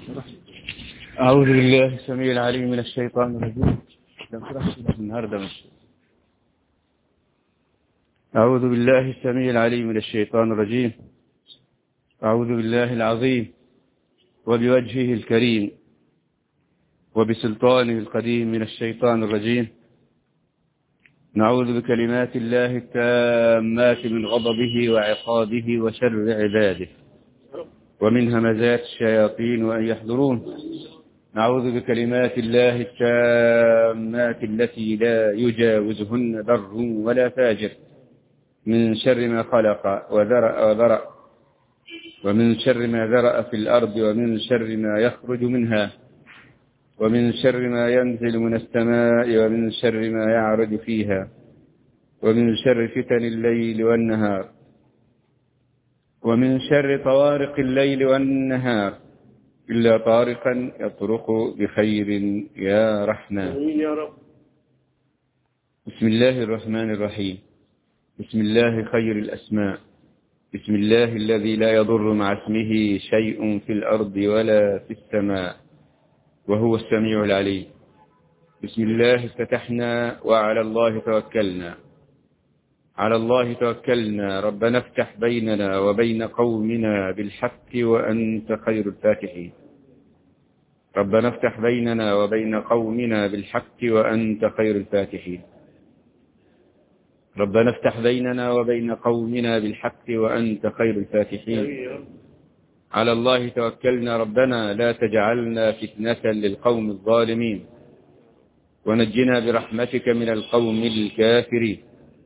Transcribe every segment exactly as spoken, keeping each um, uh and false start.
أعوذ بالله السميع العليم من الشيطان الرجيم. أعوذ بالله السميع العليم من الشيطان الرجيم. أعوذ بالله العظيم وبوجهه الكريم وبسلطانه القديم من الشيطان الرجيم. نعوذ بكلمات الله التامات من غضبه وعقابه وشر عباده ومن همزات الشياطين وأن يحضرون. نعوذ بكلمات الله التامات التي لا يجاوزهن بر ولا فاجر من شر ما خلق وذرأ وذرأ ومن شر ما ذرأ في الأرض ومن شر ما يخرج منها ومن شر ما ينزل من السماء ومن شر ما يعرج فيها ومن شر فتن الليل والنهار ومن شر طوارق الليل والنهار إلا طارقا يطرق بخير يا رحمن. بسم الله الرحمن الرحيم. بسم الله خير الأسماء. بسم الله الذي لا يضر مع اسمه شيء في الأرض ولا في السماء وهو السميع العليم. بسم الله افتتحنا وعلى الله توكلنا. على الله توكلنا ربنا افتح بيننا وبين قومنا بالحق وأنت خير الفاتحين. ربنا افتح بيننا وبين قومنا بالحق وأنت خير الفاتحين. ربنا افتح بيننا وبين قومنا بالحق وأنت خير الفاتحين. على الله توكلنا ربنا لا تجعلنا فتنة للقوم الظالمين ونجنا برحمتك من القوم الكافرين.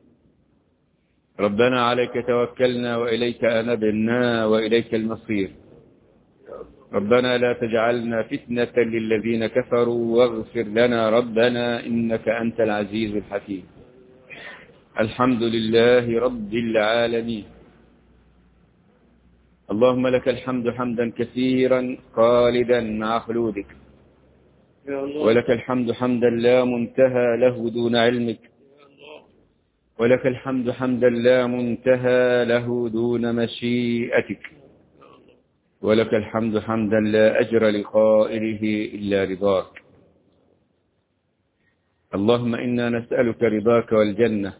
ربنا عليك توكلنا وإليك أنبنا وإليك المصير. ربنا لا تجعلنا فتنة للذين كفروا واغفر لنا ربنا إنك أنت العزيز الحكيم. الحمد لله رب العالمين. اللهم لك الحمد حمدا كثيرا خالدا مع خلودك ولك الحمد حمدا لا منتهى له دون علمك ولك الحمد حمدا لا منتهى له دون مشيئتك ولك الحمد حمدا لا أجر لقائله إلا رضاك. اللهم إنا نسألك رضاك والجنة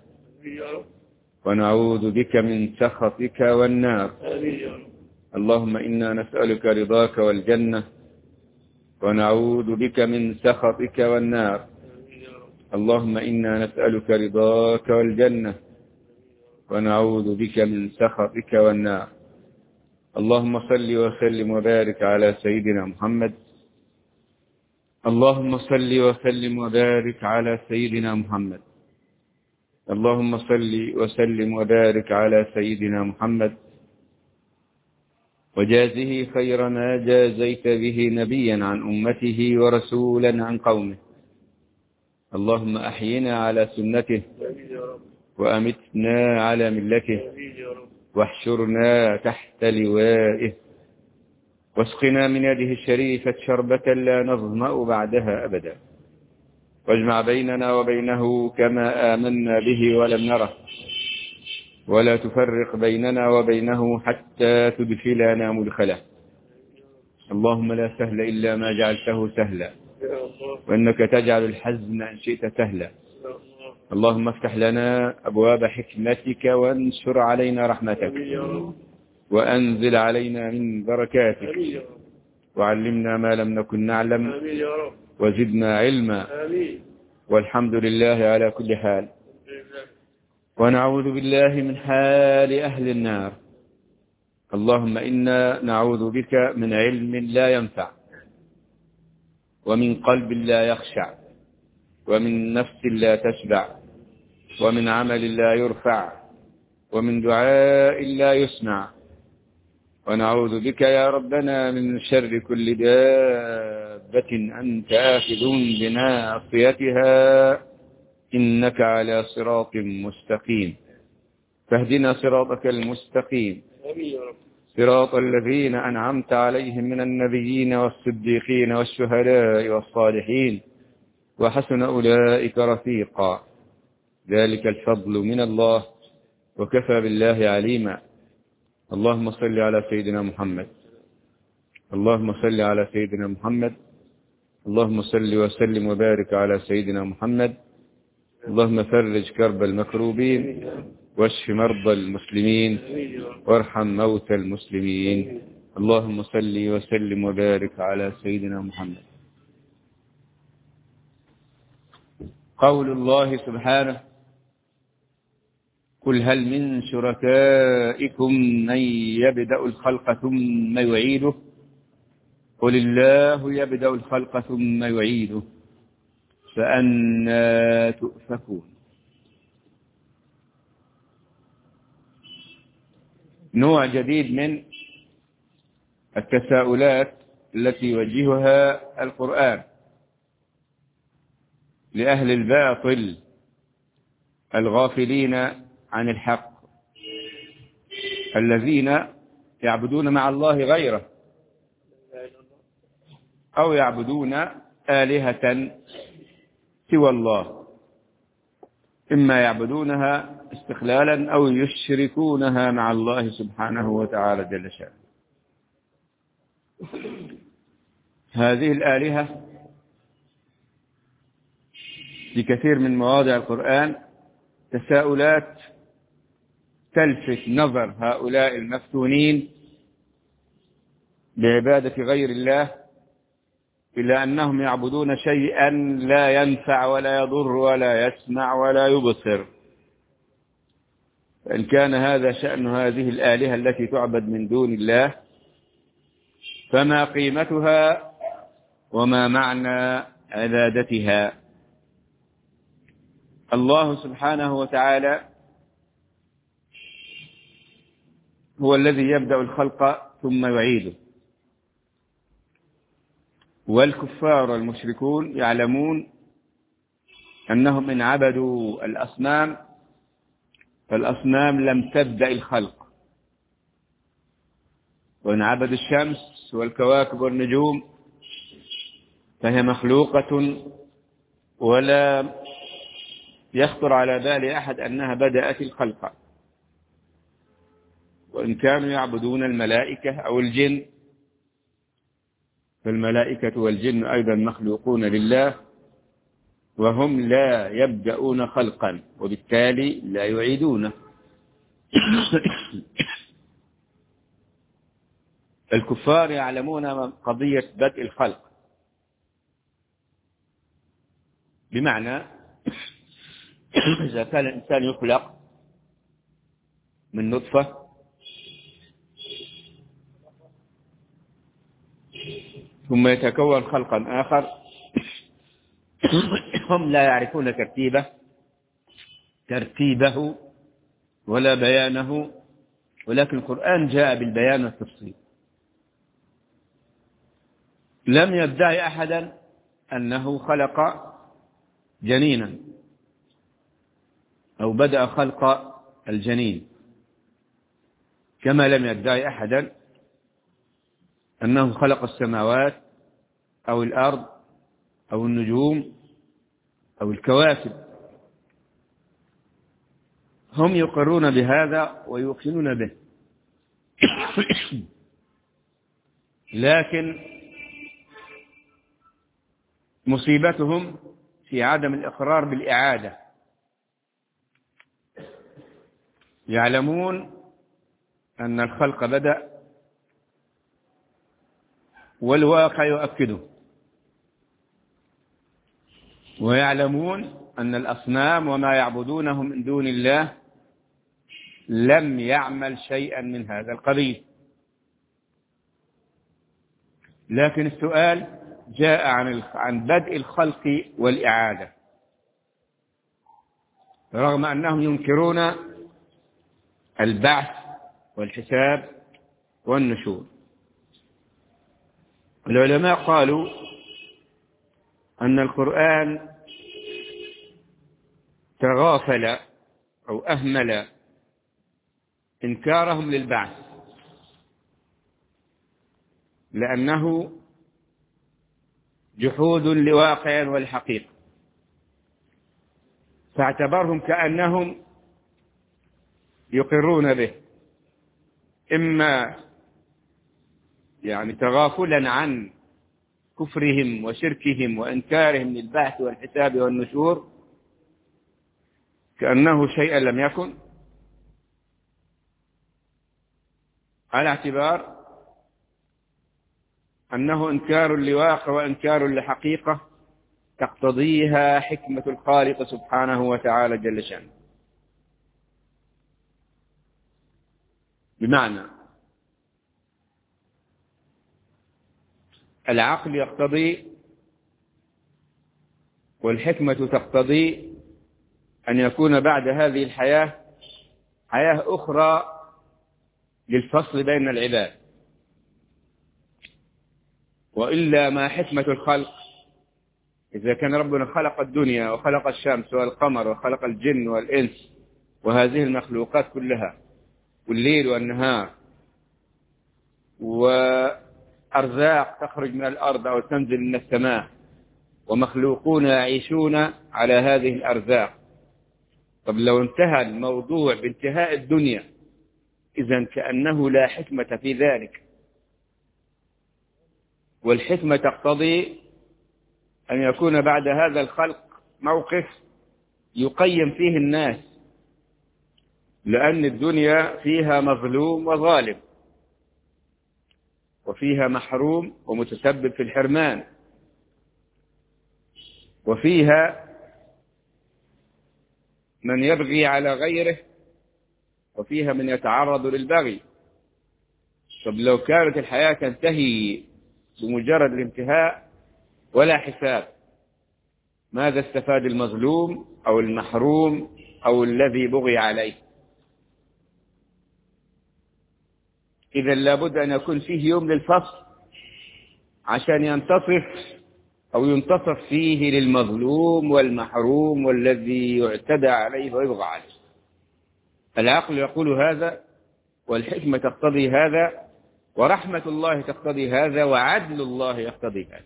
ونعوذ بك من سخطك والنار. اللهم إنا نسألك رضاك والجنة ونعوذ بك من سخطك والنار. اللهم إنا نسألك رضاك والجنة ونعوذ بك من سخطك والنار. اللهم صل وسلم وبارك على سيدنا محمد. اللهم صل وسلم وبارك على سيدنا محمد. اللهم صل وسلم وبارك على سيدنا محمد وجازه خير ما جازيت به نبيا عن أمته ورسولا عن قومه. اللهم أحينا على سنته وأمتنا على ملته واحشرنا تحت لوائه واسقنا من يده الشريفة شربة لا نظمأ بعدها أبدا واجمع بيننا وبينه كما آمنا به ولم نره ولا تفرق بيننا وبينه حتى تدخلنا مدخله. اللهم لا سهل إلا ما جعلته سهلا وإنك تجعل الحزن إن شئت سهلا. اللهم افتح لنا أبواب حكمتك وانشر علينا رحمتك وأنزل علينا من بركاتك وعلمنا ما لم نكن نعلم وزدنا علما والحمد لله على كل حال. ونعوذ بالله من حال أهل النار. اللهم إنا نعوذ بك من علم لا ينفع ومن قلب لا يخشع ومن نفس لا تشبع ومن عمل لا يرفع ومن دعاء لا يسمع. ونعوذ بك يا ربنا من شر كل دابة أنت آخذ بناصيتها إنك على صراط مستقيم. فاهدنا صراطك المستقيم صراط الذين أنعمت عليهم من النبيين والصديقين والشهداء والصالحين وحسن أولئك رفيقا. ذلك الفضل من الله وكفى بالله عليما. اللهم صل على سيدنا محمد اللهم صل على سيدنا محمد. اللهم صل وسلم وبارك على سيدنا محمد. اللهم فرج كرب المكروبين واشف مرضى المسلمين وارحم موتى المسلمين. اللهم صل وسلم وبارك على سيدنا محمد. قول الله سبحانه: قل هل من شركائكم من يبدأ الخلق ثم يعيده قل الله يبدأ الخلق ثم يعيده فأنى تؤفكون. نوع جديد من التساؤلات التي يوجهها القرآن لأهل الباطل الغافلين عن الحق الذين يعبدون مع الله غيره أو يعبدون آلهة سوى الله، إما يعبدونها استقلالا أو يشركونها مع الله سبحانه وتعالى جل شأنه. هذه الآلهة في كثير من مواضع القرآن تساؤلات تلفت نظر هؤلاء المفتونين بعبادة غير الله إلا أنهم يعبدون شيئا لا ينفع ولا يضر ولا يسمع ولا يبصر. فإن كان هذا شأن هذه الآلهة التي تعبد من دون الله فما قيمتها وما معنى عبادتها؟ الله سبحانه وتعالى هو الذي يبدأ الخلق ثم يعيده، والكفار والمشركون يعلمون أنهم إن عبدوا الأصنام فالأصنام لم تبدأ الخلق، وإن عبدوا الشمس والكواكب والنجوم فهي مخلوقة ولا يخطر على بال أحد أنها بدأت الخلق. وإن كانوا يعبدون الملائكة أو الجن فالملائكة والجن أيضا مخلوقون لله وهم لا يبدأون خلقا وبالتالي لا يعيدونه. الكفار يعلمون قضية بدء الخلق، بمعنى إذا كان الإنسان يخلق من نطفة ثم يتكون خلقا آخر هم لا يعرفون ترتيبه ترتيبه ولا بيانه، ولكن القرآن جاء بالبيان والتفصيل. لم يدعي أحدا أنه خلق جنينا أو بدأ خلق الجنين، كما لم يدعي أحدا أنه خلق السماوات أو الأرض أو النجوم أو الكواكب. هم يقرون بهذا ويوقنون به، لكن مصيبتهم في عدم الإقرار بالإعادة. يعلمون أن الخلق بدأ والواقع يؤكده، ويعلمون أن الأصنام وما يعبدونه من دون الله لم يعمل شيئا من هذا القبيل. لكن السؤال جاء عن عن بدء الخلق والإعادة، رغم أنهم ينكرون البعث والحساب والنشور. العلماء قالوا أن القرآن تغافل أو أهمل إنكارهم للبعث، لأنه جحود لواقع والحقيقة، فاعتبرهم كأنهم يقرون به، إما يعني تغافلا عن كفرهم وشركهم وإنكارهم للبعث والحساب والنشور كأنه شيئا لم يكن، على اعتبار أنه إنكار لواقع وإنكار لحقيقة تقتضيها حكمة الخالق سبحانه وتعالى جل شأنه. بمعنى العقل يقتضي والحكمة تقتضي أن يكون بعد هذه الحياة حياة أخرى للفصل بين العباد، وإلا ما حكمة الخلق؟ إذا كان ربنا خلق الدنيا وخلق الشمس والقمر وخلق الجن والإنس وهذه المخلوقات كلها والليل والنهار وأرزاق تخرج من الأرض أو تنزل من السماء ومخلوقون يعيشون على هذه الأرزاق، طب لو انتهى الموضوع بانتهاء الدنيا إذن كأنه لا حكمة في ذلك. والحكمة تقتضي أن يكون بعد هذا الخلق موقف يقيم فيه الناس، لأن الدنيا فيها مظلوم وظالم، وفيها محروم ومتسبب في الحرمان، وفيها من يبغي على غيره، وفيها من يتعرض للبغي. طب لو كانت الحياة تنتهي بمجرد الانتهاء ولا حساب، ماذا استفاد المظلوم أو المحروم أو الذي بغي عليه؟ إذا لابد أن يكون فيه يوم للفصل عشان ينتصف أو ينتصف فيه للمظلوم والمحروم والذي يعتدى عليه ويبغى عليه. العقل يقول هذا، والحكمة تقتضي هذا، ورحمة الله تقتضي هذا، وعدل الله يقتضي هذا.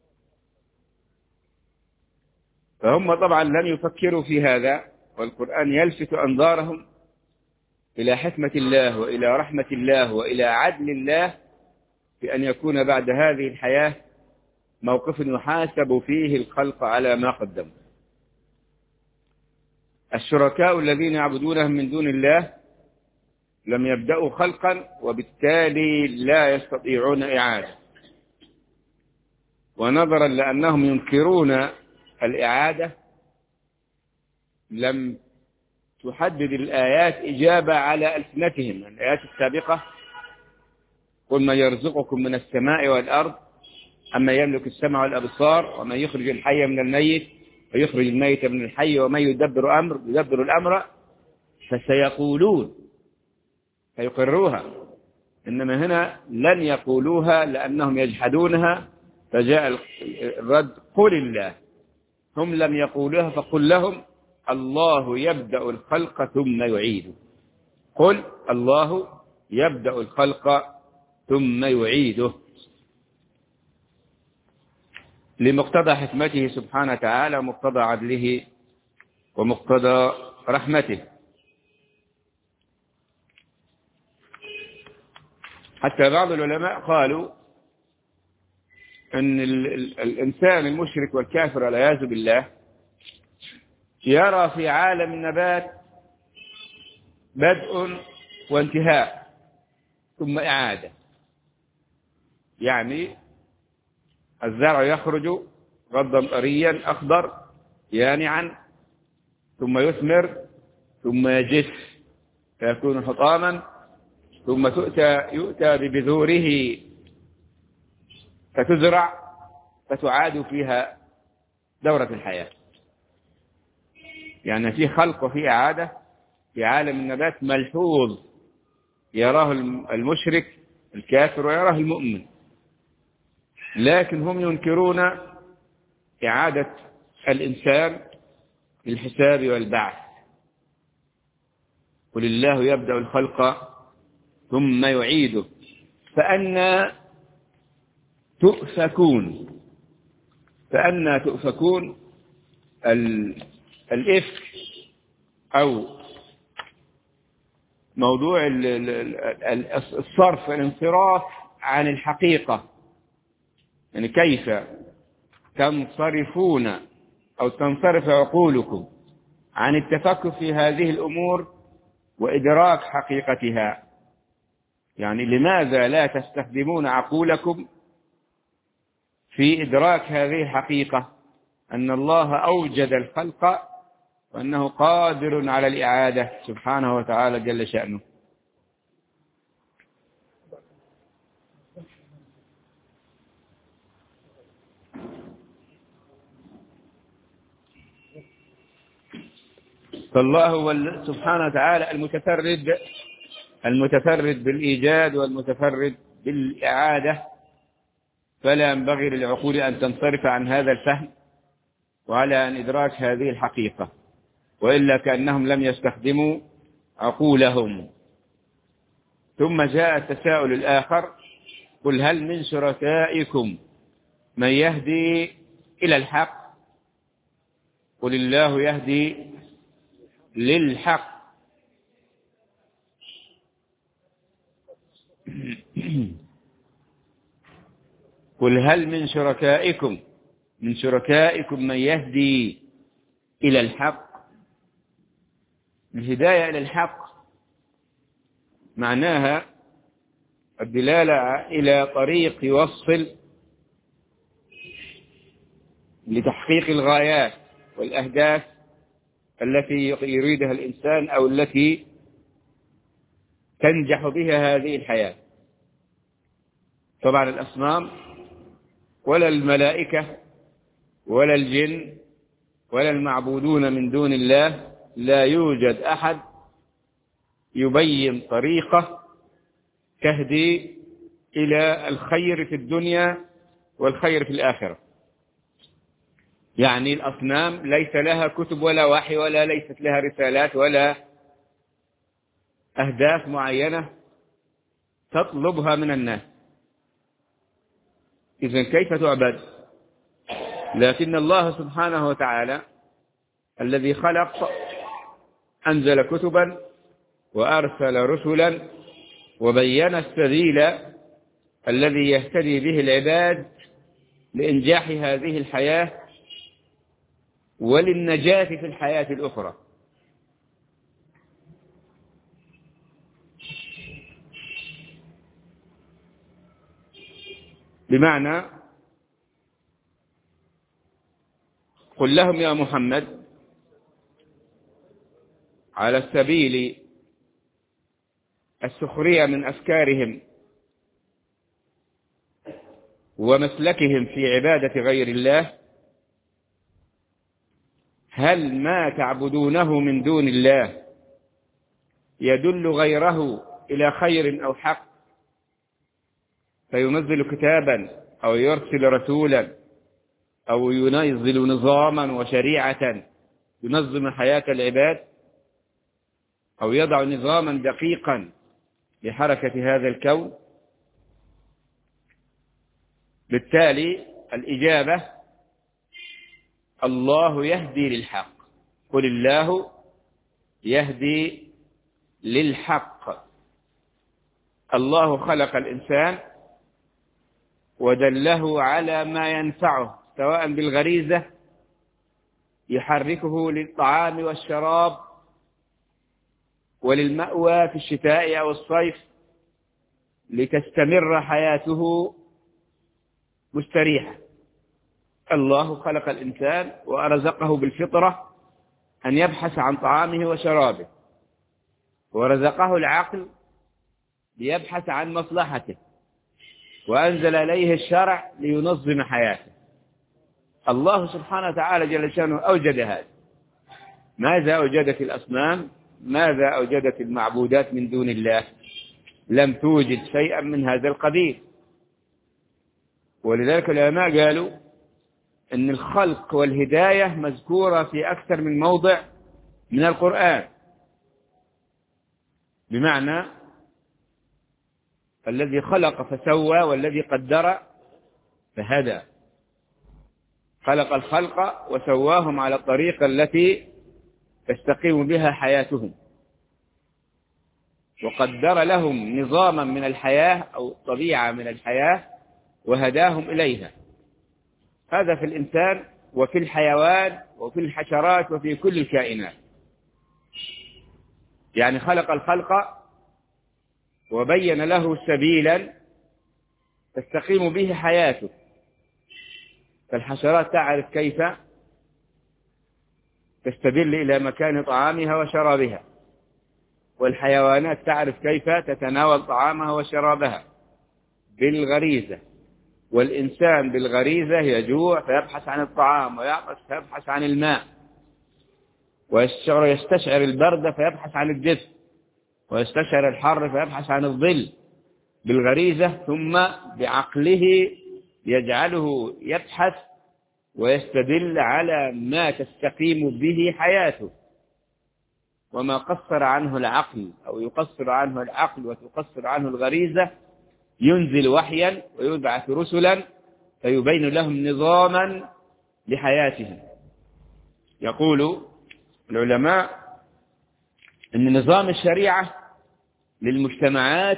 فهم طبعا لم يفكروا في هذا، والقرآن يلفت أنظارهم إلى حكمة الله وإلى رحمة الله وإلى عدل الله بأن يكون بعد هذه الحياة موقف يحاسب فيه الخلق على ما قدموا. الشركاء الذين يعبدونهم من دون الله لم يبدأوا خلقا، وبالتالي لا يستطيعون إعادة، ونظرا لأنهم ينكرون الإعادة لم تحدد الآيات إجابة على ألسنتهم. الآيات السابقة قل من يرزقكم من السماء والأرض أما يملك السمع والأبصار ومن يخرج الحي من الميت ويخرج الميت من الحي ومن يدبر أمر يدبر الأمر فسيقولون، فيقروها. إنما هنا لن يقولوها لأنهم يجحدونها، فجاء الرد قل الله. هم لم يقولوها فقل لهم الله يبدأ الخلق ثم يعيده. قل الله يبدأ الخلق ثم يعيده، لمقتضى حكمته سبحانه وتعالى ومقتضى عدله ومقتضى رحمته. حتى بعض العلماء قالوا أن الإنسان المشرك والكافر والعياذ بالله يرى في عالم النبات بدء وانتهاء ثم إعادة. يعني الزرع يخرج غضا طريا أخضر يانعا ثم يثمر ثم يجف فيكون حطاما، ثم تؤتى يؤتى ببذوره فتزرع فتعاد فيها دورة الحياة. يعني في خلق وفي إعادة في عالم النبات ملحوظ يراه المشرك الكافر ويراه المؤمن، لكن هم ينكرون إعادة الإنسان للحساب والبعث. قل الله يبدأ الخلق ثم يعيده فأنى تؤفكون. فأنى تؤفكون الإفك أو موضوع الصرف الانصراف عن الحقيقة، يعني كيف تنصرفون أو تنصرف عقولكم عن التفكر في هذه الأمور وإدراك حقيقتها. يعني لماذا لا تستخدمون عقولكم في إدراك هذه الحقيقة، أن الله أوجد الخلق وأنه قادر على الإعادة سبحانه وتعالى جل شأنه. فالله هو سبحانه وتعالى المتفرد المتفرد بالإيجاد والمتفرد بالإعادة، فلا ينبغي للعقول أن تنصرف عن هذا الفهم وعلى أن إدراك هذه الحقيقة، وإلا كأنهم لم يستخدموا عقولهم. ثم جاء التساؤل الآخر: قل هل من شركائكم من يهدي إلى الحق؟ قل الله يهدي للحق. قل هل من شركائكم من شركائكم من يهدي إلى الحق. الهداية إلى الحق معناها الدلالة إلى طريق يوصل لتحقيق الغايات والأهداف التي يريدها الإنسان أو التي تنجح بها هذه الحياة. طبعا الأصنام ولا الملائكة ولا الجن ولا المعبودون من دون الله لا يوجد أحد يبين طريقة تهدي إلى الخير في الدنيا والخير في الآخرة. يعني الأصنام ليس لها كتب ولا وحي ولا ليست لها رسالات ولا أهداف معينة تطلبها من الناس، إذن كيف تعبد؟ لكن الله سبحانه وتعالى الذي خلق أنزل كتبا وأرسل رسلا وبين السبيل الذي يهتدي به العباد لإنجاح هذه الحياة وللنجاة في الحياة الأخرى. بمعنى قل لهم يا محمد على السبيل السخرية من أفكارهم ومسلكهم في عبادة غير الله: هل ما تعبدونه من دون الله يدل غيره إلى خير أو حق فينزل كتابا أو يرسل رسولا أو ينزل نظاما وشريعة ينظم حياة العباد أو يضع نظاما دقيقا لحركة هذا الكون؟ بالتالي الإجابة: الله يهدي للحق. قل الله يهدي للحق. الله خلق الإنسان ودله على ما ينفعه، سواء بالغريزة يحركه للطعام والشراب وللمأوى في الشتاء أو الصيف لتستمر حياته مستريحة. الله خلق الإنسان وأرزقه بالفطرة أن يبحث عن طعامه وشرابه، ورزقه العقل ليبحث عن مصلحته، وأنزل إليه الشرع لينظم حياته. الله سبحانه وتعالى جل شأنه أوجد هذا. ماذا أوجدت الأصنام؟ ماذا أوجدت المعبودات من دون الله؟ لم توجد شيئا من هذا القبيل. ولذلك العلماء قالوا أن الخلق والهداية مذكورة في أكثر من موضع من القرآن، بمعنى الذي خلق فسوى والذي قدر فهدى. خلق الخلق وسواهم على الطريقة التي تستقيم بها حياتهم. وقدر لهم نظاما من الحياة أو طبيعة من الحياة وهداهم إليها. هذا في الإنسان وفي الحيوان وفي الحشرات وفي كل الكائنات. يعني خلق الخلق وبين له سبيلا تستقيم به حياته. فالحشرات تعرف كيف تستدل إلى مكان طعامها وشرابها، والحيوانات تعرف كيف تتناول طعامها وشرابها بالغريزة، والإنسان بالغريزة يجوع فيبحث عن الطعام، ويعطش فيبحث عن الماء، ويستشعر البرد فيبحث عن الدفء، ويستشعر الحر فيبحث عن الظل بالغريزة، ثم بعقله يجعله يبحث ويستدل على ما تستقيم به حياته. وما قصر عنه العقل أو يقصر عنه العقل وتقصر عنه الغريزة ينزل وحيا ويبعث رسلا فيبين لهم نظاما لحياتهم. يقول العلماء أن نظام الشريعة للمجتمعات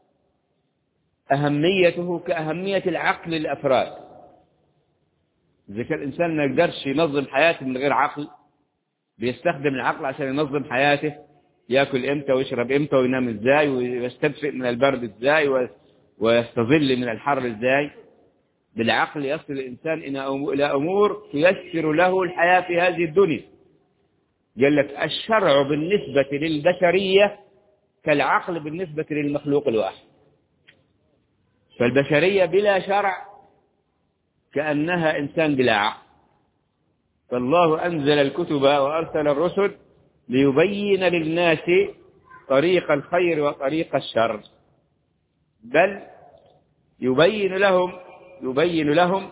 أهميته كأهمية العقل للأفراد. إذا كان الإنسان ما يقدرش ينظم حياته من غير عقل، بيستخدم العقل عشان ينظم حياته، يأكل إمتى ويشرب إمتى وينام إزاي ويستدفئ من البرد إزاي ويستظل من الحر إزاي. بالعقل يصل الإنسان إلى أمور تيسر له الحياة في هذه الدنيا. قال لك الشرع بالنسبة للبشرية كالعقل بالنسبة للمخلوق الواحد. فالبشرية بلا شرع كأنها إنسان بلا عقل. فالله أنزل الكتب وأرسل الرسل ليبين للناس طريق الخير وطريق الشر، بل يبين لهم يبين لهم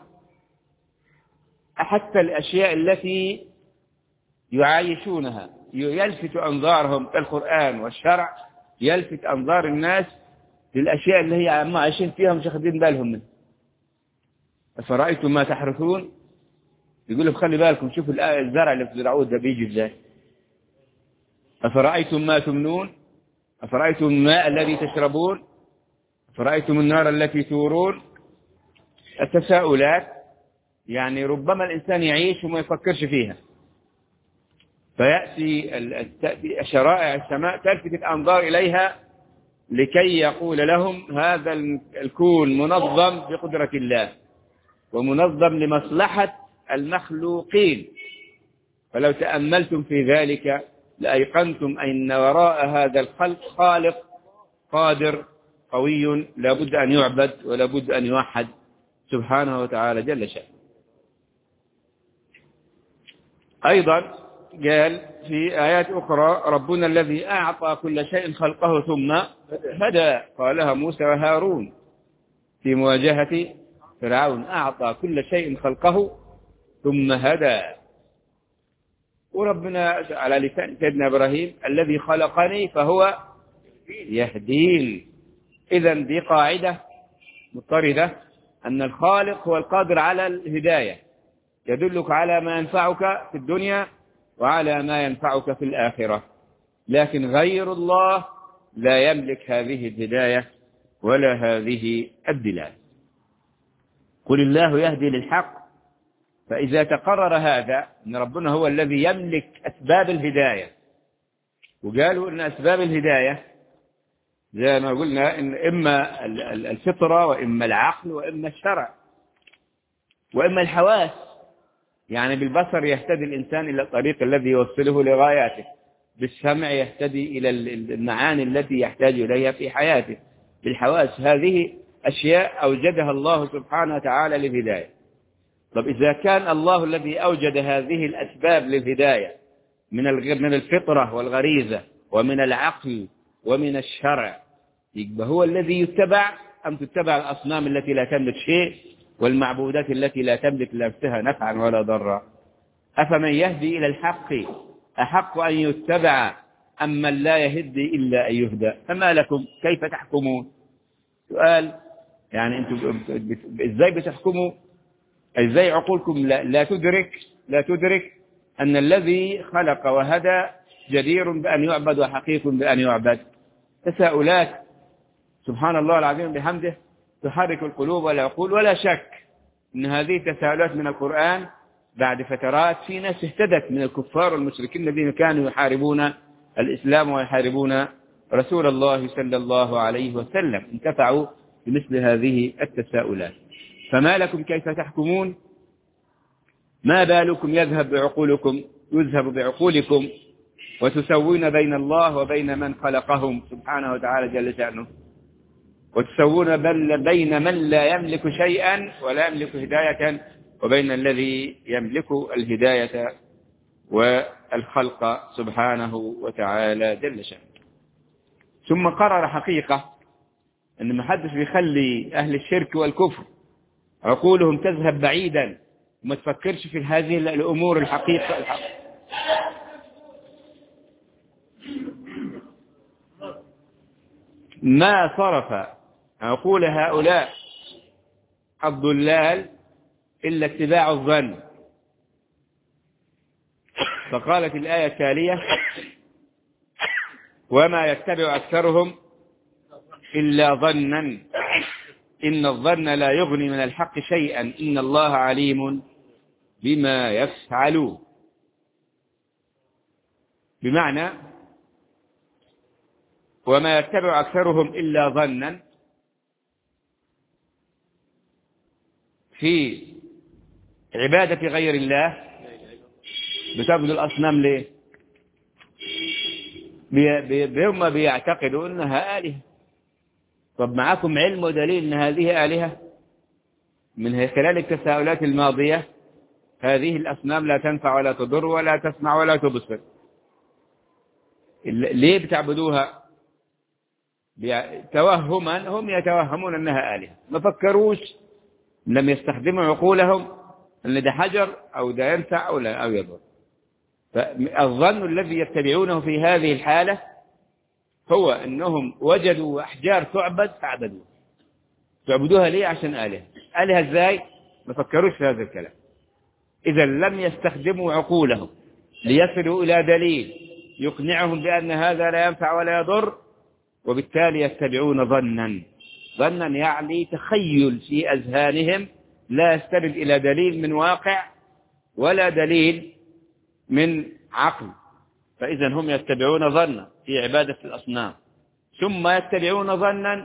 حتى الأشياء التي يعايشونها، يلفت أنظارهم. القرآن والشرع يلفت أنظار الناس للأشياء اللي هي عم عايشين فيها مش واخدين بالهم منها. أفرأيتم ما تحرثون، يقول لهم خلي بالكم شوفوا الزرع اللي بتزرعوه ده بيجي ازاي. أفرأيتم ما تمنون، أفرأيتم الماء الذي تشربون، أفرأيتم النار التي تورون. التساؤلات يعني ربما الإنسان يعيش وما يفكرش فيها، فيأتي شرائع السماء تلفت الأنظار إليها لكي يقول لهم هذا الكون منظم بقدرة الله ومنظم لمصلحة المخلوقين. فلو تأملتم في ذلك لأيقنتم أن وراء هذا الخلق خالق قادر قوي لا بد أن يعبد ولا بد أن يوحد سبحانه وتعالى جل شأنه. أيضا قال في آيات أخرى ربنا الذي أعطى كل شيء خلقه ثم هدى، قالها موسى وهارون في مواجهة فرعون. أعطى كل شيء خلقه ثم هدى. وربنا على لسان سيدنا إبراهيم الذي خلقني فهو يهدين. إذن دي قاعدة مضطردة أن الخالق هو القادر على الهداية، يدلك على ما ينفعك في الدنيا وعلى ما ينفعك في الآخرة. لكن غير الله لا يملك هذه الهداية ولا هذه الدلالة. قل الله يهدي للحق. فإذا تقرر هذا أن ربنا هو الذي يملك أسباب الهداية، وقالوا أن أسباب الهداية زي ما قلنا إن إما الفطرة وإما العقل وإما الشرع وإما الحواس. يعني بالبصر يهتدي الإنسان إلى الطريق الذي يوصله لغاياته، بالسمع يهتدي إلى المعاني التي يحتاج إليها في حياته، بالحواس. هذه أشياء أوجدها الله سبحانه وتعالى للهداية. طب إذا كان الله الذي أوجد هذه الأسباب للهداية من من الفطرة والغريزة ومن العقل ومن الشرع، يبقى هو الذي يتبع أم تتبع الأصنام التي لا تملك شيء والمعبودات التي لا تملك لنفسها نفعا ولا ضرا؟ أفمن يهدي إلى الحق أحق أن يتبع أم من لا يهدي إلا أن يهدى؟ فما لكم كيف تحكمون؟ سؤال يعني أنتم إزاي بتحكموا؟ إزاي عقولكم لا, لا تدرك لا تدرك أن الذي خلق وهدى جدير بأن يعبد وحقيق بأن يعبد؟ تساؤلات سبحان الله العظيم بحمده تحرك القلوب والعقول. ولا شك أن هذه التساؤلات من القرآن بعد فترات في ناس اهتدت من الكفار والمشركين الذين كانوا يحاربون الإسلام ويحاربون رسول الله صلى الله عليه وسلم، انتفعوا بمثل هذه التساؤلات. فما لكم كيف تحكمون؟ ما بالكم يذهب بعقولكم يذهب بعقولكم وتسوون بين الله وبين من خلقهم سبحانه وتعالى جل شأنه، وتسوون بين من لا يملك شيئا ولا يملك هداية وبين الذي يملك الهداية والخلق سبحانه وتعالى جل شأنه. ثم قرر حقيقة أن ما حدش بيخلي أهل الشرك والكفر عقولهم تذهب بعيدا وما تفكرش في هذه الأمور الحقيقة الحق. ما صرف عقول هؤلاء الضلال إلا اتباع الظن. فقالت الآية التالية: وما يتبع أكثرهم إلا ظنا إن الظن لا يغني من الحق شيئا إن الله عليم بما يفعلون. بمعنى وما يتبع أكثرهم إلا ظنا في عبادة غير الله. بتعبد الأصنام ليه؟ بي هم بيعتقدوا أنها آلهة. طب معكم علم ودليل أن هذه آلهة؟ من خلال التساؤلات الماضية هذه الأصنام لا تنفع ولا تضر ولا تسمع ولا تبصر. ليه بتعبدوها؟ توهما، هم يتوهمون أنها آلهة، ما فكروش، لم يستخدموا عقولهم أن ده حجر أو ده ينفع أو لا أو يضر. فالظن الذي يتبعونه في هذه الحالة هو أنهم وجدوا أحجار تعبد فعبدوها. تعبدوها ليه؟ عشان آلهة. آلهة إزاي؟ ما فكروش في هذا الكلام. إذا لم يستخدموا عقولهم ليصلوا إلى دليل يقنعهم بأن هذا لا ينفع ولا يضر، وبالتالي يتبعون ظنا. ظنا يعني تخيل في أذهانهم لا يستند إلى دليل من واقع ولا دليل من عقل. فإذا هم يتبعون ظنا في عبادة الأصنام، ثم يتبعون ظنا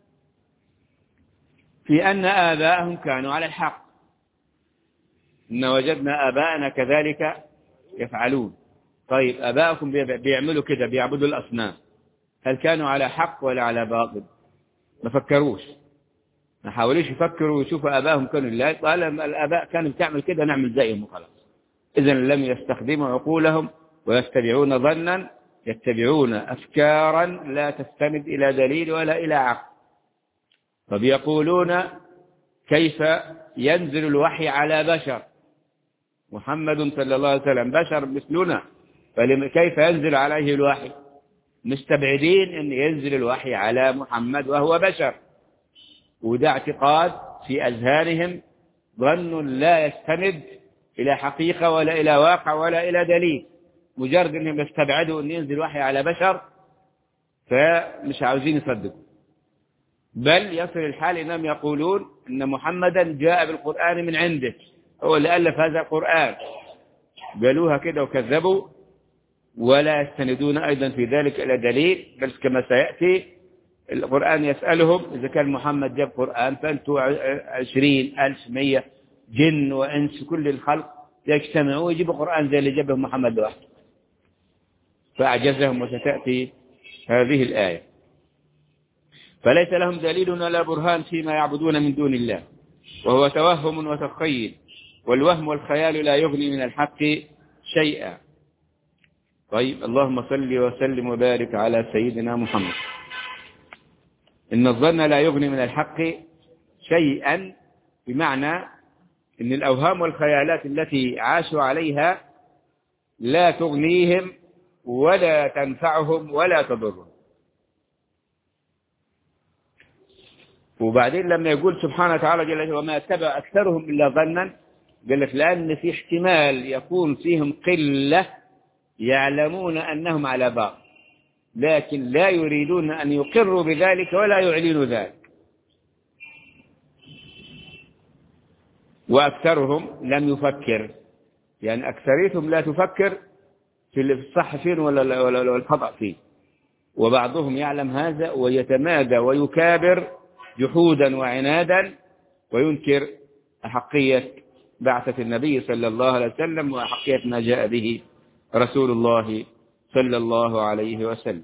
في أن آباءهم كانوا على الحق. إن وجدنا آباءنا كذلك يفعلون. طيب آباءكم بيعملوا كده، بيعبدوا الأصنام، هل كانوا على حق ولا على باطل؟ ما فكروش، ما حاولوش يفكروا ويشوفوا آباءهم كانوا لا. قال الآباء كانوا بتعمل كده نعمل زيهم وخلاص. إذن لم يستخدموا عقولهم ويتبعون ظنا، يتبعون أفكارا لا تستند إلى دليل ولا إلى عقل. فبيقولون كيف ينزل الوحي على بشر؟ محمد صلى الله عليه وسلم بشر مثلنا، فكيف ينزل عليه الوحي؟ مستبعدين أن ينزل الوحي على محمد وهو بشر. وده اعتقاد في أذهانهم، ظن لا يستند إلى حقيقة ولا إلى واقع ولا إلى دليل. مجرد أنهم يستبعدوا أن ينزل وحي على بشر فمش عاوزين يصدقوا. بل يصل الحال أنهم يقولون أن محمدا جاء بالقرآن من عنده، هو اللي ألف هذا القرآن. قالوها كده وكذبوا، ولا يستندون أيضا في ذلك إلى دليل. بل كما سيأتي القرآن يسألهم إذا كان محمد جاب قرآن فأنتوا عشرين ألف مية جن وإنس كل الخلق يجتمعوا ويجيبوا قرآن زي اللي جابه محمد لوحده، فأعجزهم. وستأتي هذه الآية. فليس لهم دليل ولا برهان فيما يعبدون من دون الله، وهو توهم وتخيل، والوهم والخيال لا يغني من الحق شيئا. طيب اللهم صل وسلم وبارك على سيدنا محمد. إن الظن لا يغني من الحق شيئا، بمعنى إن الأوهام والخيالات التي عاشوا عليها لا تغنيهم ولا تنفعهم ولا تضرهم. وبعدين لما يقول سبحانه وتعالى جل وعلا وما يتبع أكثرهم إلا ظنا، قال لك لأن في احتمال يكون فيهم قلة يعلمون أنهم على باطل، لكن لا يريدون أن يقروا بذلك ولا يعلنوا ذلك. وأكثرهم لم يفكر، يعني أكثريتهم لا تفكر في الصح فين ولا ولا الخطأ فين، وبعضهم يعلم هذا ويتمادى ويكابر جحودا وعنادا وينكر أحقية بعثة النبي صلى الله عليه وسلم وأحقية ما جاء به رسول الله صلى الله عليه وسلم.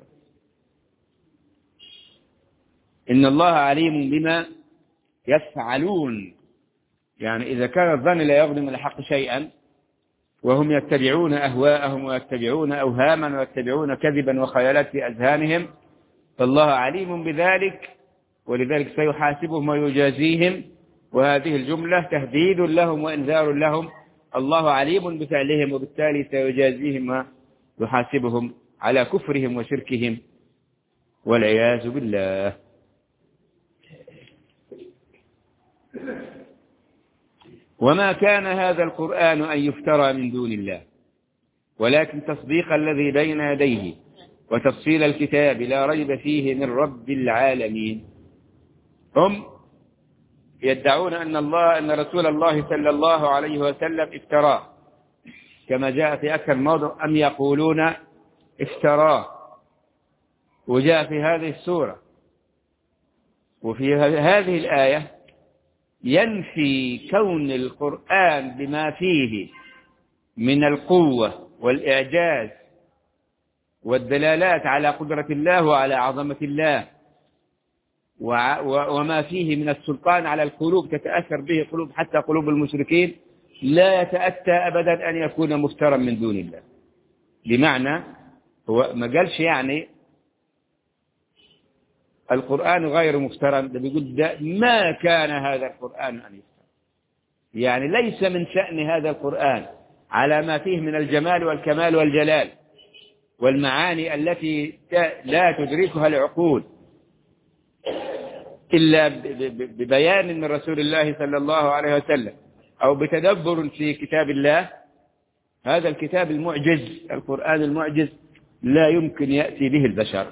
إن الله عليم بما يفعلون، يعني إذا كان الظن لا يغني من الحق شيئا وهم يتبعون أهواءهم ويتبعون أوهاما ويتبعون كذبا وخيالات في أذهانهم فالله عليم بذلك، ولذلك سيحاسبهم ويجازيهم. وهذه الجملة تهديد لهم وإنذار لهم، الله عليم بفعلهم وبالتالي سيجازيهم ويحاسبهم على كفرهم وشركهم والعياذ بالله. وما كان هذا القرآن أن يفترى من دون الله ولكن تصديق الذي بين يديه وتفصيل الكتاب لا ريب فيه من رب العالمين. هم يدعون أن الله أن رسول الله صلى الله عليه وسلم افتراه كما جاء في أكثر موضع، أم يقولون افتراه، وجاء في هذه السورة. وفي هذه الآية ينفي كون القرآن بما فيه من القوة والإعجاز والدلالات على قدرة الله وعلى عظمة الله وما فيه من السلطان على القلوب تتأثر به قلوب حتى قلوب المشركين، لا يتأتى أبدا أن يكون مفترا من دون الله. بمعنى هو ما قالش يعني القرآن غير مفترا، ده بيقول ده ما كان هذا القرآن أن يفترى، يعني ليس من شأن هذا القرآن على ما فيه من الجمال والكمال والجلال والمعاني التي لا تدركها العقول إلا ببيان من رسول الله صلى الله عليه وسلم أو بتدبر في كتاب الله. هذا الكتاب المعجز، القرآن المعجز، لا يمكن يأتي به البشر.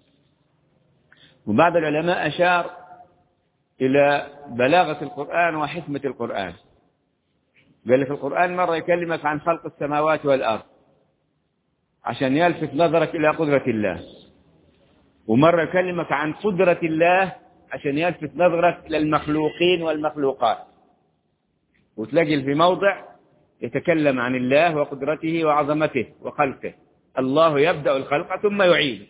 وبعض العلماء أشار إلى بلاغة القرآن وحكمة القرآن، قال في القرآن مرة يكلمك عن خلق السماوات والأرض عشان يلفت نظرك إلى قدرة الله، ومرة يكلمك عن قدرة الله عشان يلفت نظرك إلى المخلوقين والمخلوقات، وتلاقي في موضع يتكلم عن الله وقدرته وعظمته وخلقه، الله يبدأ الخلق ثم يعيده.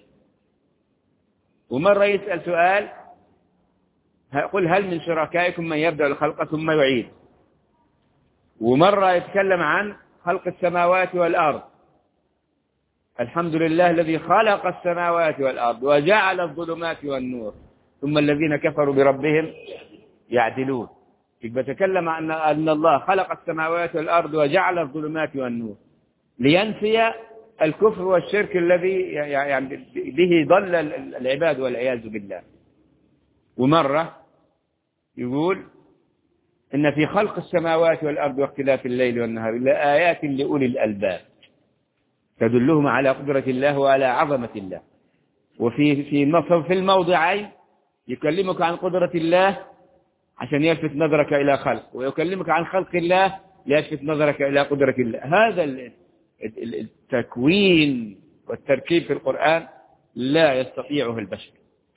ومرة يسأل سؤال قل هل من شركائكم من يبدأ الخلق ثم يعيد. ومرة يتكلم عن خلق السماوات والأرض، الحمد لله الذي خلق السماوات والأرض وجعل الظلمات والنور ثم الذين كفروا بربهم يعدلون. يبقى تكلم عن أن الله خلق السماوات والأرض وجعل الظلمات والنور لينفي الكفر والشرك الذي يعني به ضل العباد والعياذ بالله. ومرة يقول إن في خلق السماوات والأرض واختلاف الليل والنهار لآيات لأولي الألباب تدلهم على قدرة الله وعلى عظمة الله. وفي في في الموضعين يكلمك عن قدرة الله عشان يلفت نظرك إلى خلق، ويكلمك عن خلق الله ليلفت نظرك إلى قدرة الله. هذا التكوين والتركيب في القرآن لا يستطيعه البشر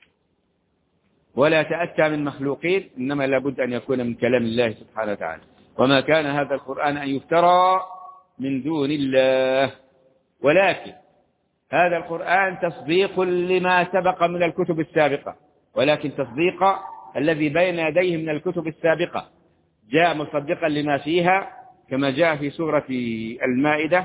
ولا تأتى من مخلوقين، إنما لابد أن يكون من كلام الله سبحانه وتعالى. وما كان هذا القرآن أن يفترى من دون الله، ولكن هذا القرآن تصديق لما سبق من الكتب السابقة، ولكن تصديق الذي بين يديه من الكتب السابقة جاء مصدقا لما فيها كما جاء في سورة المائدة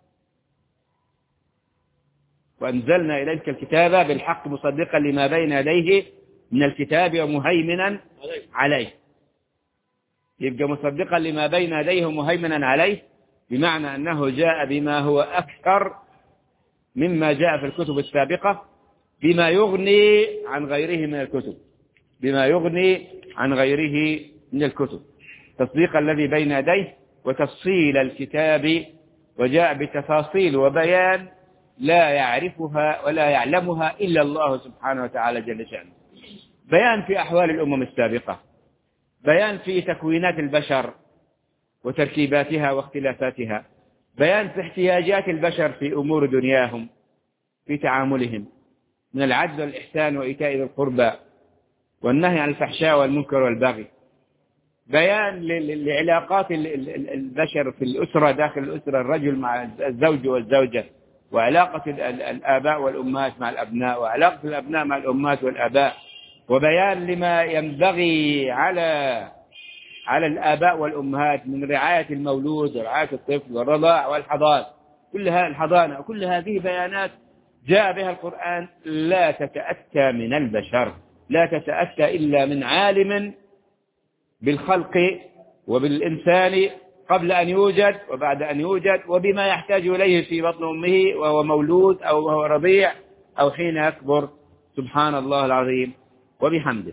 وأنزلنا إليك الكتاب بالحق مصدقا لما بين يديه من الكتاب ومهيمنا عليه. يبقى مصدقا لما بين يديه ومهيمنا عليه بمعنى أنه جاء بما هو أكثر مما جاء في الكتب السابقة، بما يغني عن غيره من الكتب بما يغني عن غيره من الكتب تصديق الذي بين يديه وتفصيل الكتاب، وجاء بتفاصيل وبيان لا يعرفها ولا يعلمها إلا الله سبحانه وتعالى جل شأنه. بيان في أحوال الأمم السابقة، بيان في تكوينات البشر وتركيباتها واختلافاتها، بيان في احتياجات البشر في أمور دنياهم في تعاملهم من العدل والإحسان وإيتاء ذي القربى والنهي عن الفحشاء والمنكر والبغي، بيان لعلاقات البشر في الأسرة داخل الأسرة، الرجل مع الزوج والزوجة، وعلاقة الآباء والأمهات مع الأبناء، وعلاقة الأبناء مع الأمهات والآباء، وبيان لما ينبغي على على الآباء والأمهات من رعاية المولود ورعاية الطفل والرضاع والحضانة، كلها الحضانة، كل هذه بيانات جاء بها القرآن لا تتأتى من البشر، لا تتأتى إلا من عالم بالخلق وبالإنسان قبل أن يوجد وبعد أن يوجد، وبما يحتاج إليه في بطن أمه وهو مولود أو وهو رضيع أو حين يكبر. سبحان الله العظيم وبحمده،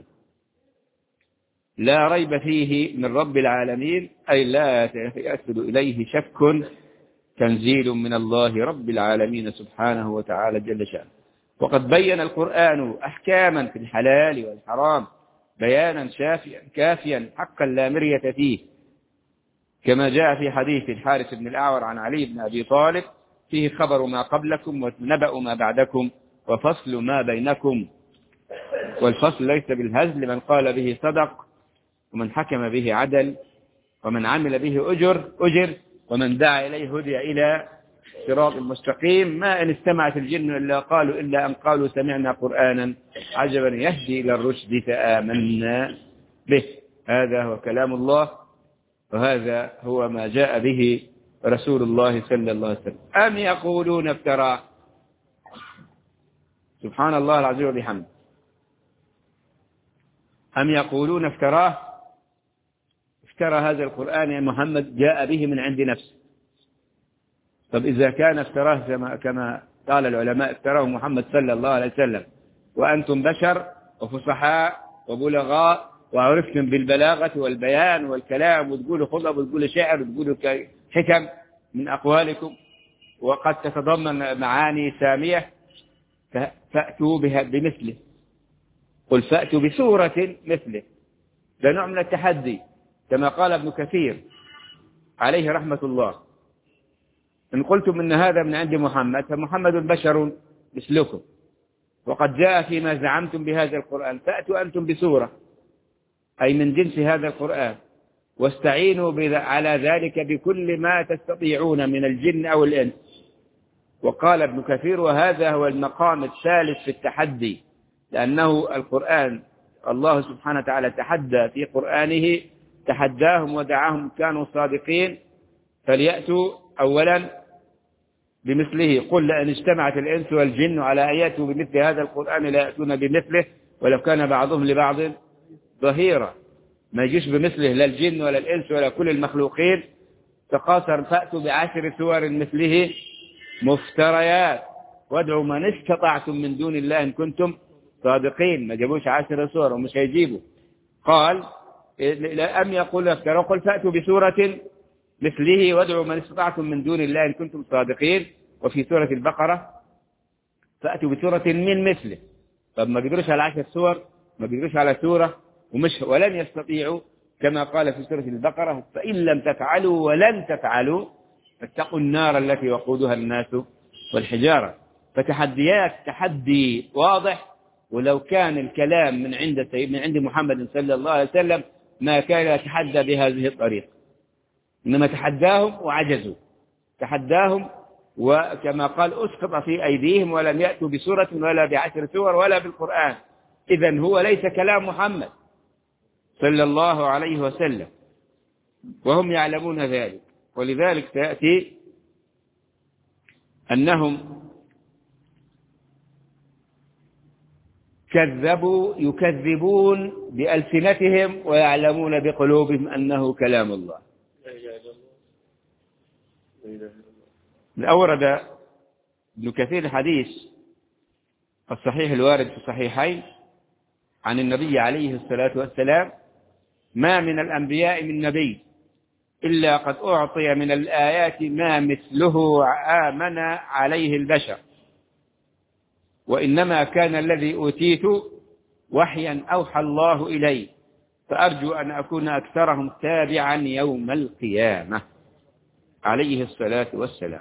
لا ريب فيه من رب العالمين، أي لا يأتل إليه شك، تنزيل من الله رب العالمين سبحانه وتعالى جل شأنه. وقد بين القرآن أحكاما في الحلال والحرام بيانا شافيا كافيا حقا لا مرية فيه، كما جاء في حديث الحارث بن الأعور عن علي بن أبي طالب فيه خبر ما قبلكم ونبأ ما بعدكم وفصل ما بينكم، والفصل ليس بالهزل، من قال به صدق، ومن حكم به عدل، ومن عمل به أجر أجر، ومن دعا إليه هدي إلى صراط مستقيم. ما إن استمعت الجن إلا قالوا إلا أن قالوا سمعنا قرآنا عجبا يهدي إلى الرشد فآمنا به. هذا هو كلام الله، وهذا هو ما جاء به رسول الله صلى الله عليه وسلم. أم يقولون افتراه، سبحان الله العظيم وبحمده، أم يقولون افتراه، افترى هذا القرآن يا محمد، جاء به من عند نفسه. طب إذا كان افتراه كما, كما قال العلماء افتراه محمد صلى الله عليه وسلم، وأنتم بشر وفصحاء وبلغاء وعرفتم بالبلاغة والبيان والكلام، وتقولوا خطب وتقولوا شعر وتقولوا حكم من أقوالكم، وقد تتضمن معاني سامية، فأتوا بها بمثله. قل فأتوا بسورة مثله، ده نوع من التحدي، كما قال ابن كثير عليه رحمة الله: إن قلتم إن هذا من عند محمد فمحمد بشر مثلكم، وقد جاء فيما زعمتم بهذا القرآن، فأتوا أنتم بسورة أي من جنس هذا القرآن، واستعينوا على ذلك بكل ما تستطيعون من الجن أو الإنس. وقال ابن كثير: وهذا هو المقام الثالث في التحدي، لأنه القرآن الله سبحانه وتعالى تحدى في قرآنه، تحداهم ودعاهم كانوا صادقين فليأتوا أولا بمثله. قل لأن اجتمعت الإنس والجن على أن يأتوا بمثل هذا القرآن لا يأتون بمثله ولو كان بعضهم لبعض ظهيرا. ما يجيش بمثله لا الجن ولا الإنس ولا كل المخلوقين، تقاصر فأتوا بعشر سور مثله مفتريات وادعوا من استطعتم من دون الله إن كنتم صادقين. ما جابوش عشر سور ومش هيجيبوا. قال: أم يقول افتروا، قل فأتوا بسورة مثله وادعوا من استطعتم من دون الله إن كنتم صادقين. وفي سورة البقرة: فأتوا بسورة من مثله. طب ما قدروش على عشر سور، ما قدروش على سورة، ومش ولن يستطيعوا، كما قال في سورة البقرة: فإن لم تفعلوا ولن تفعلوا فاتقوا النار التي وقودها الناس والحجارة. فتحديات، تحدي واضح، ولو كان الكلام من عند من عند محمد صلى الله عليه وسلم ما كان يتحدى بهذه الطريقة، إنما تحداهم وعجزوا، تحداهم وكما قال أسقط في أيديهم ولم يأتوا بسورة ولا بعشر سور ولا بالقرآن. إذن هو ليس كلام محمد صلى الله عليه وسلم، وهم يعلمون ذلك. ولذلك سيأتي أنهم كذبوا يكذبون بألسنتهم ويعلمون بقلوبهم أنه كلام الله. أورد ابن كثير الحديث الصحيح الوارد في الصحيحين عن النبي عليه الصلاة والسلام: ما من الأنبياء من نبي إلا قد أعطي من الآيات ما مثله آمن عليه البشر. وإنما كان الذي أوتيت وحيا أوحى الله إلي، فأرجو أن أكون أكثرهم تابعا يوم القيامة عليه الصلاة والسلام.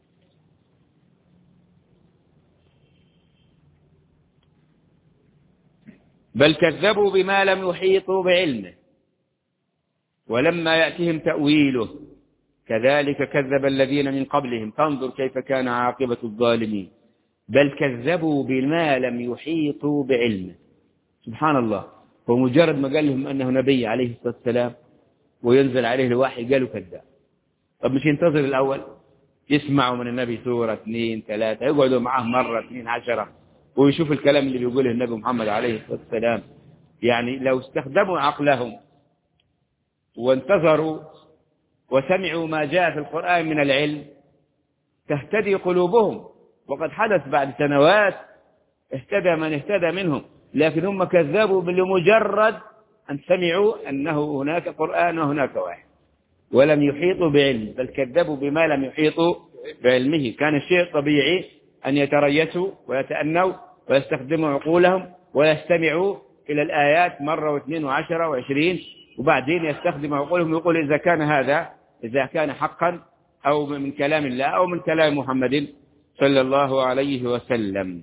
بل كذبوا بما لم يحيطوا بعلمه ولما يأتهم تأويله كذلك كذب الذين من قبلهم فانظر كيف كان عاقبة الظالمين. بل كذبوا بما لم يحيطوا بعلمه. سبحان الله، ومجرد ما قال لهم أنه نبي عليه الصلاة والسلام وينزل عليه الوحي قالوا كذاب. طب مش ينتظر الأول يسمعوا من النبي سورة اثنين ثلاثة، يقعدوا معه مرة اثنين عشرة ويشوف الكلام اللي بيقوله النبي محمد عليه الصلاة والسلام. يعني لو استخدموا عقلهم وانتظروا وسمعوا ما جاء في القرآن من العلم تهتدي قلوبهم، وقد حدث بعد سنوات اهتدى من اهتدى منهم، لكن هم كذبوا لمجرد أن سمعوا أنه هناك قرآن وهناك واحد ولم يحيطوا بعلم. بل كذبوا بما لم يحيطوا بعلمه. كان الشيء طبيعي أن يتريثوا ويتأنوا ويستخدموا عقولهم ويستمعوا إلى الآيات مرة واثنين وعشرة وعشرين، وبعدين يستخدم عقولهم ويقول إذا كان هذا إذا كان حقا أو من كلام الله أو من كلام محمد صلى الله عليه وسلم.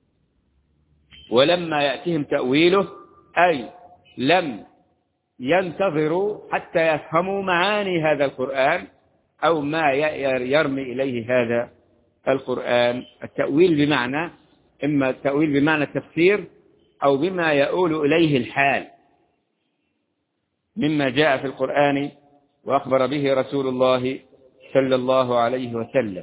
ولما يأتهم تأويله أي لم ينتظروا حتى يفهموا معاني هذا القرآن أو ما يرمي إليه هذا القرآن. التأويل بمعنى إما التأويل بمعنى التفسير أو بما يؤول إليه الحال مما جاء في القرآن وأخبر به رسول الله صلى الله عليه وسلم.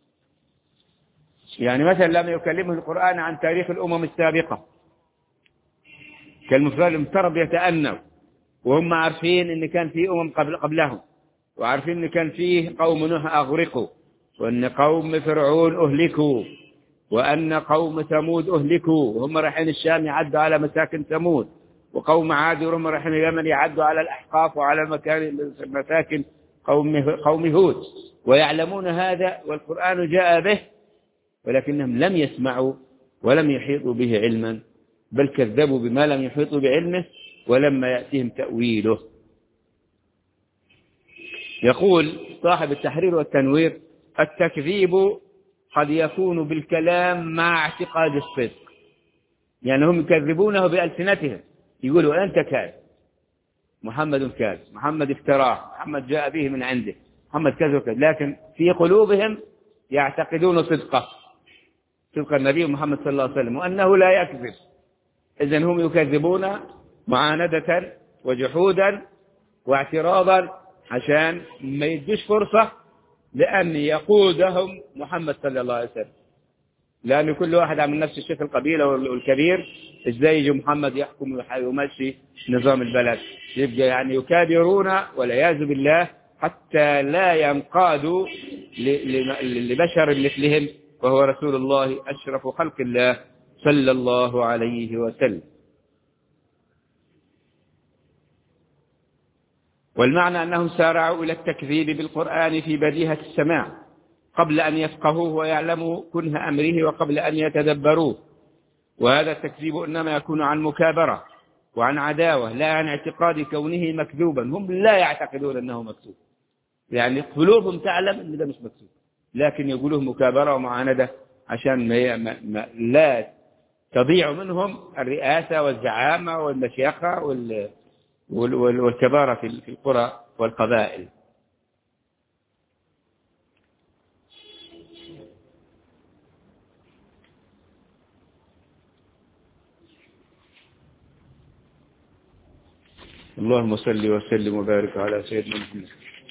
يعني مثلا لم يكلمه القرآن عن تاريخ الأمم السابقة كالمفترض المفترض يتأنوا وهم عارفين إن كان في أمم قبل قبلهم، وعارفين إن كان فيه قوم نوح أغرقوا، وأن قوم فرعون أهلكوا، وأن قوم ثمود أهلكوا وهم رايحين الشام يعدوا على مساكن ثمود، وقوم عاد وهم رايحين اليمن يعدوا على الأحقاف وعلى مكان مساكن قوم قوم هود، ويعلمون هذا والقرآن جاء به، ولكنهم لم يسمعوا ولم يحيطوا به علما، بل كذبوا بما لم يحيطوا بعلمه ولما يأتيهم تأويله. يقول صاحب التحرير والتنوير التكذيب قد يكون بالكلام مع اعتقاد الصدق. يعني هم يكذبونه بألسنتهم، يقولوا أنت كاذب، محمد كاذب، محمد افتراه، محمد جاء به من عنده، محمد كذب كذب، لكن في قلوبهم يعتقدون صدقه، صدق النبي محمد صلى الله عليه وسلم وأنه لا يكذب. إذن هم يكذبون معاندة وجحودا واعتراضا عشان ما يدوش فرصة لأن يقودهم محمد صلى الله عليه وسلم، لأن كل واحد عمل نفس الشيء في القبيلة والكبير، إزاي يجي محمد يحكم ويمشي نظام البلد؟ يبقى يعني يكابرون والعياذ بالله حتى لا ينقادوا لبشر مثلهم، وهو رسول الله أشرف خلق الله صلى الله عليه وسلم. والمعنى أنهم سارعوا إلى التكذيب بالقرآن في بديهة السماع قبل أن يفقهوه ويعلموا كنه أمره وقبل أن يتدبروه، وهذا التكذيب إنما يكون عن مكابرة وعن عداوة لا عن اعتقاد كونه مكذوبا. هم لا يعتقدون أنه مكذوب، يعني قلوبهم تعلم أن ده مش مكذوب، لكن يقولوه مكابرة ومعاندة عشان ما ما لا تضيع منهم الرئاسة والزعامة والمشيخة وال والكبارة في القرى والقبائل. اللهم صل وسلم وبارك على سيدنا محمد.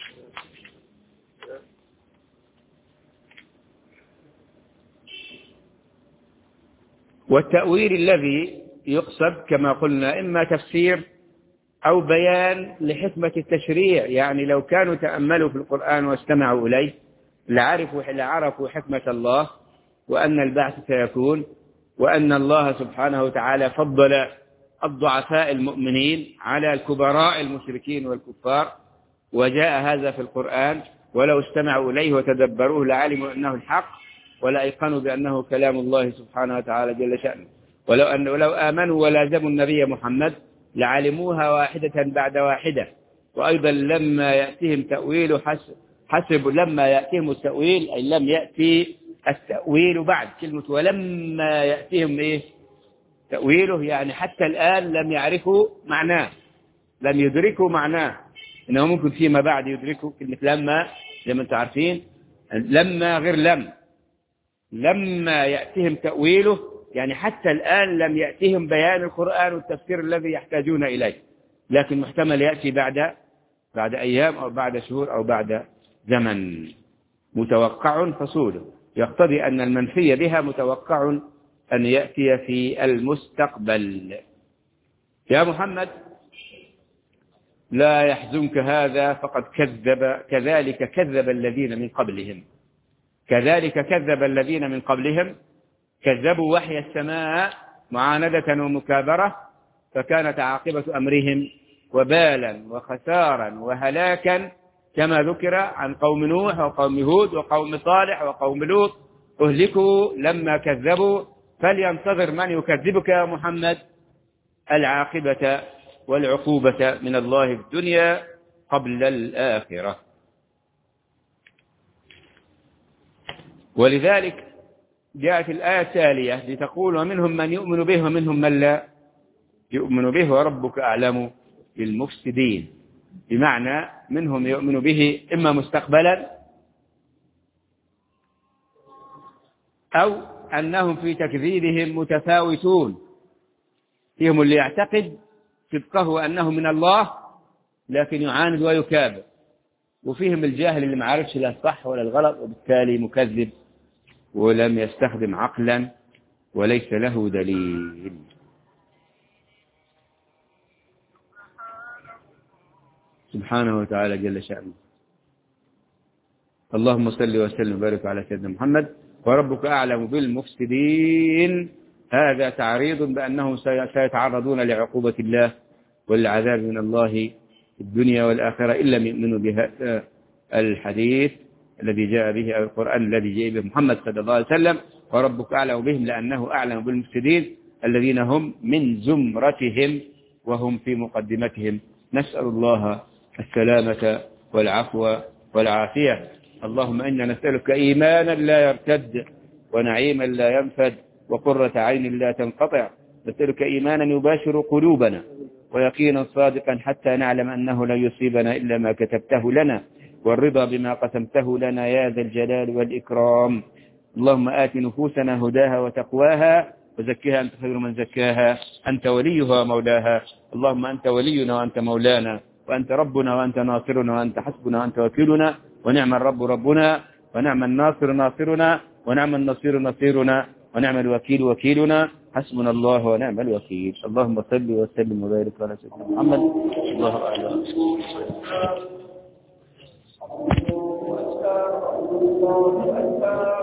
والتأويل الذي يقصد كما قلنا إما تفسير أو بيان لحكمة التشريع، يعني لو كانوا تأملوا في القرآن واستمعوا إليه لعرفوا لعرفوا حكمة الله وأن البعث سيكون، وأن الله سبحانه وتعالى فضل الضعفاء المؤمنين على الكبراء المشركين والكفار، وجاء هذا في القرآن، ولو استمعوا إليه وتدبروه لعلموا أنه الحق ولا أيقنوا بأنه كلام الله سبحانه وتعالى جل شأنه. ولو أن ولو آمنوا ولازموا النبي محمد لعلموها واحدة بعد واحدة. وأيضا لما يأتيهم تأويل حسب, حسب لما يأتيهم التأويل أي لم يأتي التأويل بعد كلمة ولما يأتيهم إيه تأويله، يعني حتى الآن لم يعرفوا معناه، لم يدركوا معناه، إنه ممكن فيما بعد يدركوا. كلمة لما زي ما أنتم عارفين لما غير لم، لما يأتيهم تأويله يعني حتى الآن لم يأتيهم بيان القرآن والتفسير الذي يحتاجون إليه، لكن محتمل يأتي بعد بعد أيام أو بعد شهور أو بعد زمن. متوقع فصوله يقتضي أن المنفي بها متوقع أن يأتي في المستقبل. يا محمد لا يحزنك هذا فقد كذب كذلك كذب الذين من قبلهم. كذلك كذب الذين من قبلهم، كذبوا وحي السماء معاندة ومكابرة، فكانت عاقبة أمرهم وبالا وخسارا وهلاكا كما ذكر عن قوم نوح وقوم هود وقوم صالح وقوم لوط، أهلكوا لما كذبوا. فلينتظر من يكذبك يا محمد العاقبة والعقوبة من الله في الدنيا قبل الآخرة. ولذلك جاءت الآية التالية لتقول ومنهم من يؤمن به ومنهم من لا يؤمن به وربك أعلم بالمفسدين، بمعنى منهم يؤمن به إما مستقبلا أو أنهم في تكذيبهم متفاوتون، فيهم اللي يعتقد صدقه أنه من الله لكن يعاند ويكابر، وفيهم الجاهل اللي ما عارفش لا الصح ولا الغلط وبالتالي مكذب ولم يستخدم عقلا وليس له دليل. سبحانه وتعالى جل شأنه. اللهم صل وسلم وبارك على سيدنا محمد. وربك أعلم بالمفسدين، هذا تعريض بأنهم سيتعرضون لعقوبة الله والعذاب من الله في الدنيا والآخرة إن لم يؤمنوا بهذا الحديث الذي جاء به أو القرآن الذي جاء به محمد صلى الله عليه وسلم. وربك أعلم بهم لأنه أعلم بالمفسدين الذين هم من زمرتهم وهم في مقدمتهم. نسأل الله السلامة والعفو والعافية. اللهم إنا نسألك إيمانا لا يرتد ونعيما لا ينفد وقرة عين لا تنقطع. نسألك إيمانا يباشر قلوبنا ويقينا صادقا حتى نعلم أنه لا يصيبنا إلا ما كتبته لنا، والرضا بما قسمته لنا يا ذا الجلال والإكرام. اللهم آت نفوسنا هداها وتقواها وزكها أنت خير من زكاها، أنت وليها ومولاها. اللهم أنت ولينا وأنت مولانا وأنت ربنا وأنت ناصرنا وأنت حسبنا وأنت وكيلنا، ونعم الرب ربنا ونعم الناصر ناصرنا ونعم النصير نصيرنا ونعم الوكيل وكيلنا، حسبنا الله ونعم الوكيل. اللهم صل وسلم وبارك على سيدنا محمد. الله أعلم.